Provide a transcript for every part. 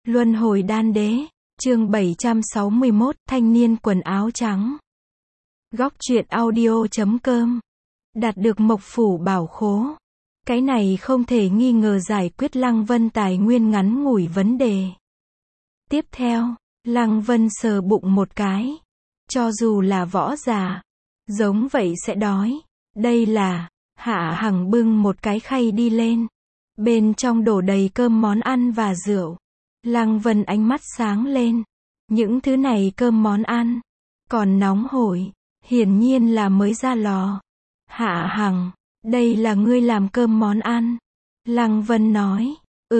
Luân hồi đan đế, chương 761, thanh niên quần áo trắng. Góc truyện audio.com. Đạt được Mộc Phủ Bảo Khố. Cái này không thể nghi ngờ giải quyết Lăng Vân tài nguyên ngắn ngủi vấn đề. Tiếp theo, Lăng Vân sờ bụng một cái. Cho dù là võ giả, giống vậy sẽ đói. Đây là, Hạ Hằng bưng một cái khay đi lên. Bên trong đổ đầy cơm món ăn và rượu. Lăng Vân ánh mắt sáng lên. Những thứ này cơm món ăn, còn nóng hổi, hiển nhiên là mới ra lò. Hạ Hằng, đây là ngươi làm cơm món ăn. Lăng Vân nói,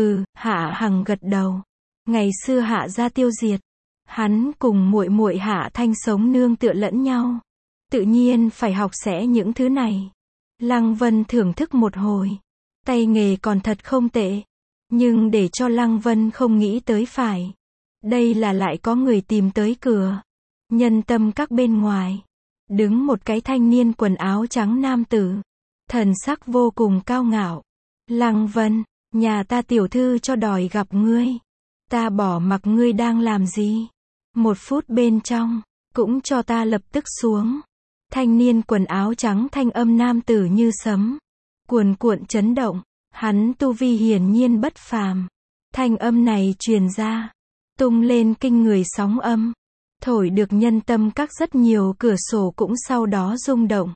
Hạ Hằng gật đầu. Ngày xưa Hạ gia tiêu diệt, hắn cùng muội muội Hạ Thanh sống nương tựa lẫn nhau. Tự nhiên phải học sẽ những thứ này. Lăng Vân thưởng thức một hồi. Tay nghề còn thật không tệ. Nhưng để cho Lăng Vân không nghĩ tới phải. Đây là lại có người tìm tới cửa. Nhân tâm các bên ngoài. Đứng một cái thanh niên quần áo trắng nam tử. Thần sắc vô cùng cao ngạo. Lăng Vân, nhà ta tiểu thư cho đòi gặp ngươi. Ta bỏ mặc ngươi đang làm gì. 1 phút bên trong, cũng cho ta lập tức xuống. Thanh niên quần áo trắng thanh âm nam tử như sấm. Cuồn cuộn chấn động. Hắn tu vi hiển nhiên bất phàm. Thanh âm này truyền ra, tung lên kinh người sóng âm, thổi được nhân tâm các rất nhiều cửa sổ cũng sau đó rung động.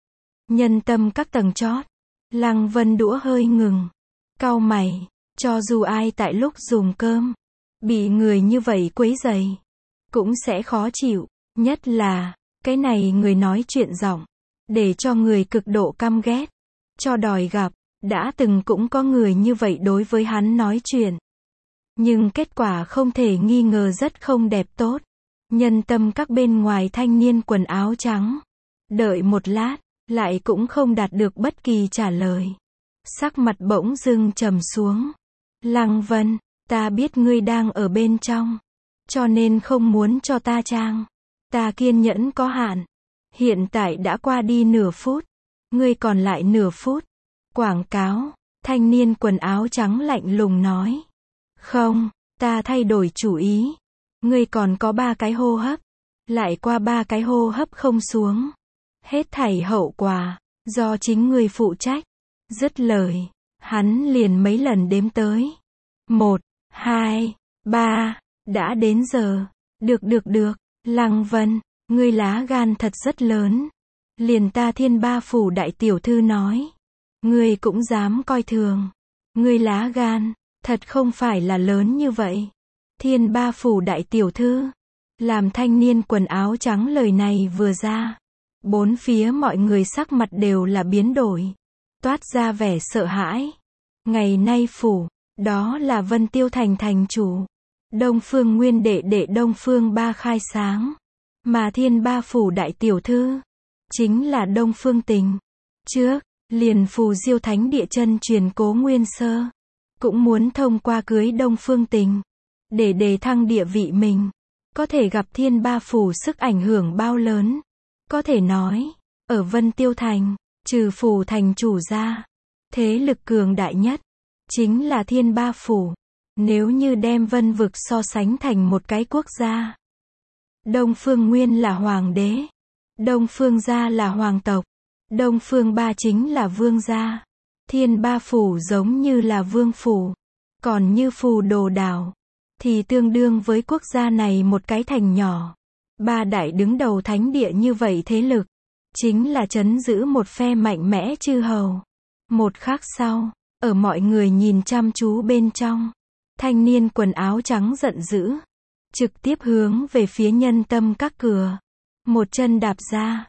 Nhân tâm các tầng chót, Lăng Vân đũa hơi ngừng, cau mày, cho dù ai tại lúc dùng cơm, bị người như vậy quấy rầy, cũng sẽ khó chịu, nhất là, cái này người nói chuyện giọng, để cho người cực độ căm ghét, cho đòi gặp. Đã từng cũng có người như vậy đối với hắn nói chuyện. Nhưng kết quả không thể nghi ngờ rất không đẹp tốt. Nhân tâm các bên ngoài thanh niên quần áo trắng. Đợi một lát, lại cũng không đạt được bất kỳ trả lời. Sắc mặt bỗng dưng trầm xuống. Lăng Vân, ta biết ngươi đang ở bên trong. Cho nên không muốn cho ta trang. Ta kiên nhẫn có hạn. Hiện tại đã qua đi nửa phút. Ngươi còn lại nửa phút. Quảng cáo, thanh niên quần áo trắng lạnh lùng nói. Không, ta thay đổi chủ ý. Ngươi còn có 3 cái hô hấp. Lại qua 3 cái hô hấp không xuống. Hết thảy hậu quả, do chính ngươi phụ trách. Dứt lời, hắn liền mấy lần đếm tới. 1, 2, 3, đã đến giờ. Được, Lăng Vân, ngươi lá gan thật rất lớn. Liền ta Thiên Ba Phủ đại tiểu thư nói. Ngươi cũng dám coi thường. Ngươi lá gan, thật không phải là lớn như vậy. Thiên Ba Phủ đại tiểu thư. Làm thanh niên quần áo trắng lời này vừa ra. 4 phía mọi người sắc mặt đều là biến đổi. Toát ra vẻ sợ hãi. Ngày nay phủ, đó là Vân Tiêu Thành thành chủ. Đông Phương Nguyên đệ đệ Đông Phương Ba khai sáng. Mà Thiên Ba Phủ đại tiểu thư, chính là Đông Phương Tình. Trước, liền Phù Diêu Thánh Địa chân truyền Cố Nguyên Sơ, cũng muốn thông qua cưới Đông Phương Tình, để đề thăng địa vị mình. Có thể gặp Thiên Ba Phủ sức ảnh hưởng bao lớn. Có thể nói, ở Vân Tiêu Thành, trừ phủ thành chủ ra, thế lực cường đại nhất, chính là Thiên Ba Phủ. Nếu như đem Vân vực so sánh thành một cái quốc gia. Đông Phương Nguyên là hoàng đế. Đông Phương gia là hoàng tộc. Đông Phương Ba chính là vương gia. Thiên Ba Phủ giống như là vương phủ. Còn như Phù Đồ Đảo, thì tương đương với quốc gia này một cái thành nhỏ. 3 đại đứng đầu thánh địa như vậy thế lực, chính là trấn giữ một phe mạnh mẽ chư hầu. Một khắc sau, ở mọi người nhìn chăm chú bên trong, thanh niên quần áo trắng giận dữ, trực tiếp hướng về phía nhân tâm các cửa. Một chân đạp ra,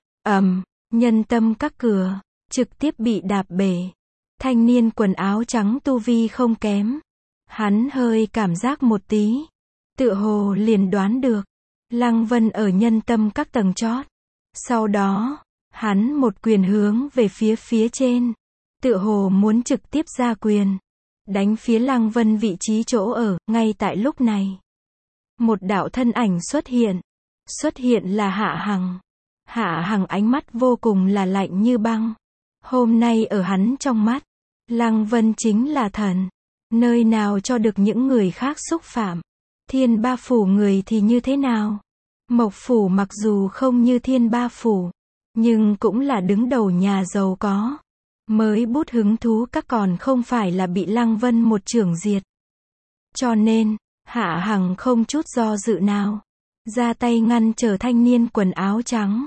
nhân tâm các cửa, trực tiếp bị đạp bể. Thanh niên quần áo trắng tu vi không kém. Hắn hơi cảm giác một tí. Tựa hồ liền đoán được. Lăng Vân ở nhân tâm các tầng chót. Sau đó, hắn một quyền hướng về phía trên. Tựa hồ muốn trực tiếp ra quyền. Đánh phía Lăng Vân vị trí chỗ ở, ngay tại lúc này. Một đạo thân ảnh xuất hiện. Xuất hiện là Hạ Hằng. Hạ Hằng ánh mắt vô cùng là lạnh như băng. Hôm nay ở hắn trong mắt, Lăng Vân chính là thần. Nơi nào cho được những người khác xúc phạm. Thiên Ba Phủ người thì như thế nào? Mộc Phủ mặc dù không như Thiên Ba Phủ, nhưng cũng là đứng đầu nhà giàu có. Mới bút hứng thú các còn không phải là bị Lăng Vân một chưởng diệt. Cho nên, Hạ Hằng không chút do dự nào, ra tay ngăn trở thanh niên quần áo trắng.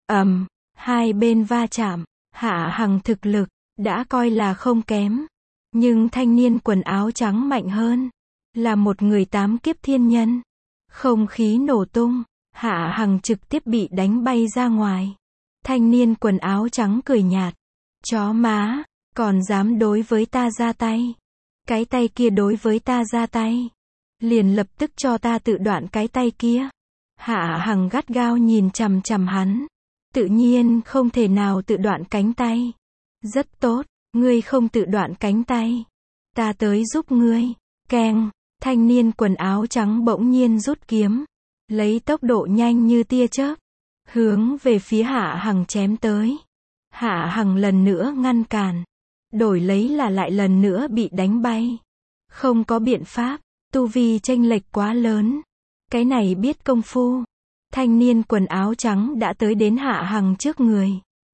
Hai bên va chạm, Hạ Hằng thực lực đã coi là không kém, nhưng thanh niên quần áo trắng mạnh hơn, là một người 8 kiếp thiên nhân. Không khí nổ tung, Hạ Hằng trực tiếp bị đánh bay ra ngoài. Thanh niên quần áo trắng cười nhạt, chó má, còn dám đối với ta ra tay. Cái tay kia đối với ta ra tay, liền lập tức cho ta tự đoạn cái tay kia. Hạ Hằng gắt gao nhìn chằm chằm hắn, tự nhiên không thể nào tự đoạn cánh tay. Rất tốt, ngươi không tự đoạn cánh tay, ta tới giúp ngươi. Keng, thanh niên quần áo trắng bỗng nhiên rút kiếm, lấy tốc độ nhanh như tia chớp, hướng về phía Hạ Hằng chém tới. Hạ Hằng lần nữa ngăn cản, đổi lấy là lại lần nữa bị đánh bay. Không có biện pháp, tu vi chênh lệch quá lớn. Cái này biết công phu. Thanh niên quần áo trắng đã tới đến Hạ Hằng trước người.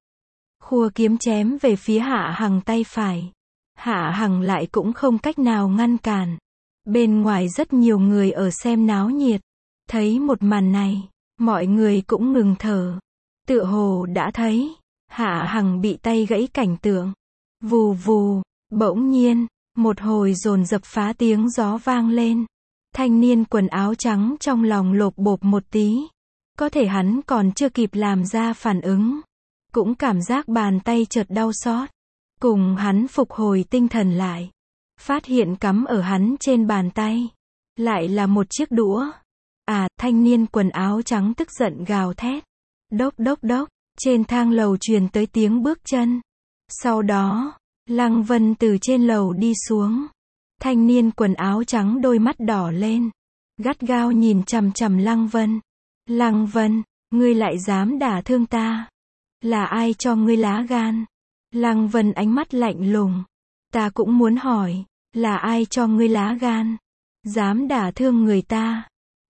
Khua kiếm chém về phía Hạ Hằng tay phải. Hạ Hằng lại cũng không cách nào ngăn cản. Bên ngoài rất nhiều người ở xem náo nhiệt. Thấy một màn này, mọi người cũng ngừng thở. Tựa hồ đã thấy Hạ Hằng bị tay gãy cảnh tượng. Vù vù, bỗng nhiên, một hồi dồn dập phá tiếng gió vang lên. Thanh niên quần áo trắng trong lòng lộp bộp một tí. Có thể hắn còn chưa kịp làm ra phản ứng, cũng cảm giác bàn tay chợt đau xót. Cùng hắn phục hồi tinh thần lại, phát hiện cắm ở hắn trên bàn tay lại là một chiếc đũa. Thanh niên quần áo trắng tức giận gào thét. Đốc đốc đốc, trên thang lầu truyền tới tiếng bước chân. Sau đó, Lăng Vân từ trên lầu đi xuống. Thanh niên quần áo trắng đôi mắt đỏ lên, gắt gao nhìn chằm chằm Lăng Vân. Lăng Vân, ngươi lại dám đả thương ta? Là ai cho ngươi lá gan? Lăng Vân ánh mắt lạnh lùng. Ta cũng muốn hỏi, là ai cho ngươi lá gan? Dám đả thương người ta?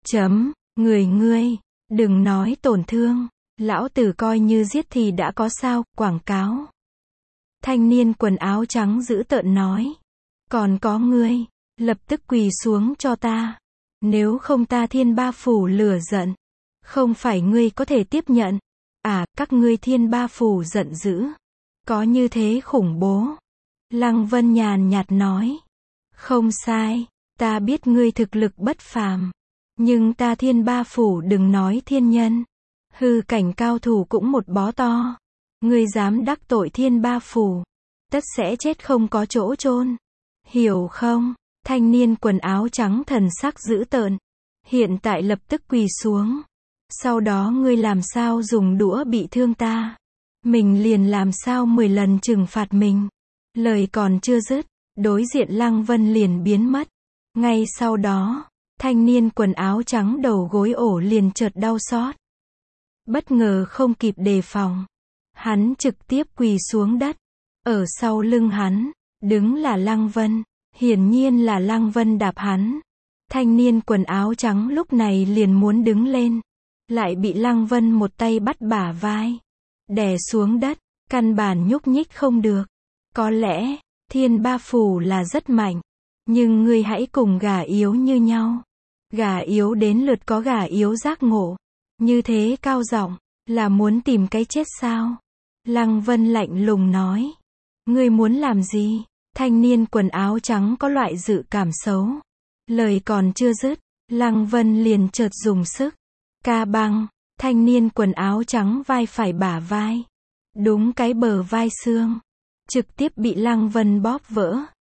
Ngươi, đừng nói tổn thương. Lão tử coi như giết thì đã có sao, quảng cáo. Thanh niên quần áo trắng dữ tợn nói. Còn có ngươi, lập tức quỳ xuống cho ta. Nếu không ta Thiên Ba Phủ lửa giận. Không phải ngươi có thể tiếp nhận. Các ngươi Thiên Ba Phủ giận dữ. Có như thế khủng bố. Lăng Vân nhàn nhạt nói. Không sai, ta biết ngươi thực lực bất phàm. Nhưng ta Thiên Ba Phủ đừng nói thiên nhân. Hư cảnh cao thủ cũng một bó to. Ngươi dám đắc tội Thiên Ba Phủ, tất sẽ chết không có chỗ chôn. Hiểu không? Thanh niên quần áo trắng thần sắc dữ tợn. Hiện tại lập tức quỳ xuống. Sau đó ngươi làm sao dùng đũa bị thương ta, mình liền làm sao 10 lần trừng phạt mình. Lời còn chưa dứt, đối diện Lăng Vân liền biến mất. Ngay sau đó, thanh niên quần áo trắng đầu gối ổ liền chợt đau xót. Bất ngờ không kịp đề phòng, hắn trực tiếp quỳ xuống đất. Ở sau lưng hắn, đứng là Lăng Vân. Hiển nhiên là Lăng Vân đạp hắn. Thanh niên quần áo trắng lúc này liền muốn đứng lên, lại bị Lăng Vân một tay bắt bả vai, đè xuống đất, căn bản nhúc nhích không được. Có lẽ, Thiên Ba Phủ là rất mạnh, nhưng ngươi hãy cùng gà yếu như nhau. Gà yếu đến lượt có gà yếu giác ngộ. Như thế cao giọng, là muốn tìm cái chết sao? Lăng Vân lạnh lùng nói. Ngươi muốn làm gì? Thanh niên quần áo trắng có loại dự cảm xấu. Lời còn chưa dứt, Lăng Vân liền chợt dùng sức. Ca băng, thanh niên quần áo trắng vai phải bả vai. Đúng cái bờ vai xương. Trực tiếp bị Lăng Vân bóp vỡ.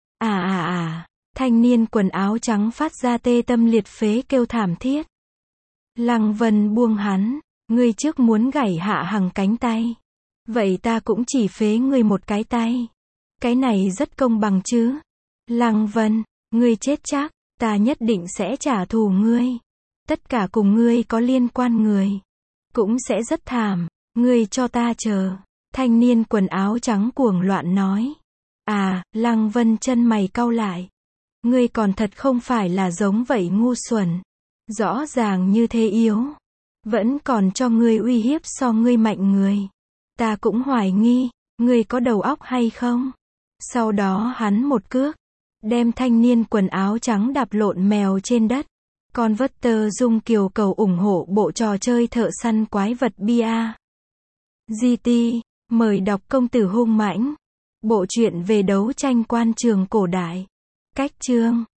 Thanh niên quần áo trắng phát ra tê tâm liệt phế kêu thảm thiết. Lăng Vân buông hắn. Ngươi trước muốn gãy Hạ Hằng cánh tay. Vậy ta cũng chỉ phế ngươi một cái tay. Cái này rất công bằng chứ. Lăng Vân, ngươi chết chắc, ta nhất định sẽ trả thù ngươi. Tất cả cùng ngươi có liên quan người cũng sẽ rất thảm, ngươi cho ta chờ. Thanh niên quần áo trắng cuồng loạn nói. Lăng Vân chân mày cau lại. Ngươi còn thật không phải là giống vậy ngu xuẩn. Rõ ràng như thế yếu. Vẫn còn cho ngươi uy hiếp so ngươi mạnh người. Ta cũng hoài nghi, ngươi có đầu óc hay không? Sau đó hắn một cước, đem thanh niên quần áo trắng đạp lộn mèo trên đất. Converter Dung Kiều cầu ủng hộ bộ trò chơi thợ săn quái vật bia. GT, mời đọc Công tử hung mãnh. Bộ truyện về đấu tranh quan trường cổ đại. Cách chương